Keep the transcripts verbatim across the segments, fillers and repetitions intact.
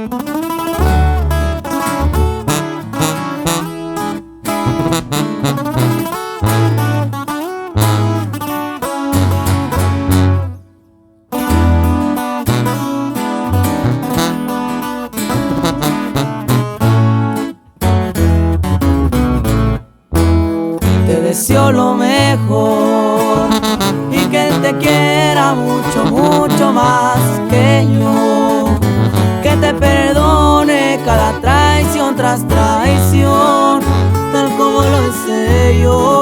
Te deseo lo mejor y que él te quiera mucho, mucho más que yo. Que te perdone cada traición tras traición, tal como lo hice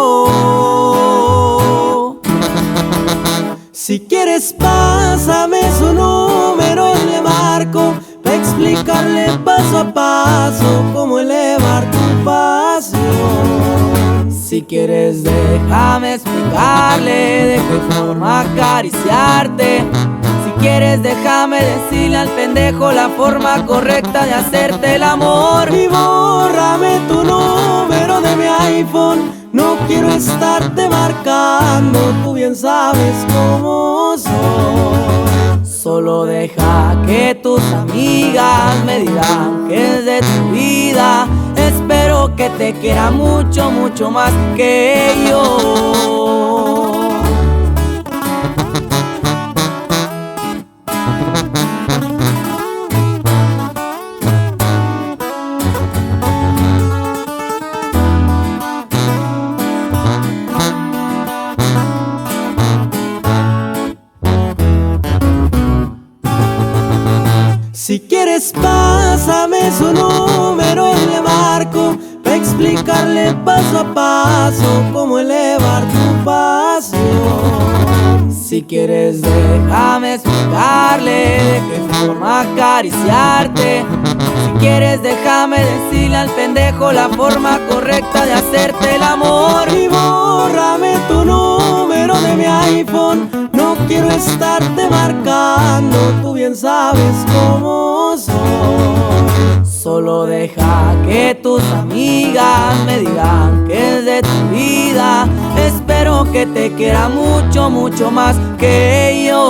yo. Si quieres pásame su número y le marco para explicarle paso a paso cómo elevar tu pasión. Si quieres déjame explicarle de qué forma acariciarte. Si quieres déjame decirle al pendejo la forma correcta de hacerte el amor. Y bórrame tu número de mi iPhone, no quiero estarte marcando, tú bien sabes cómo soy. Solo deja que tus amigas me digan que es de tu vida. Espero que te quiera mucho, mucho más que yo. Si quieres pásame su número y le marco para explicarle paso a paso cómo elevar tu pasión. Si quieres déjame explicarle de qué forma acariciarte. Si quieres déjame decirle al pendejo la forma correcta de hacerte el amor. Y bórrame tu número de mi iPhone, no quiero estarte marcando, tú bien sabes cómo soy. Solo deja que tus amigas me digan que es de tu vida. Espero que te quiera mucho, mucho más que yo.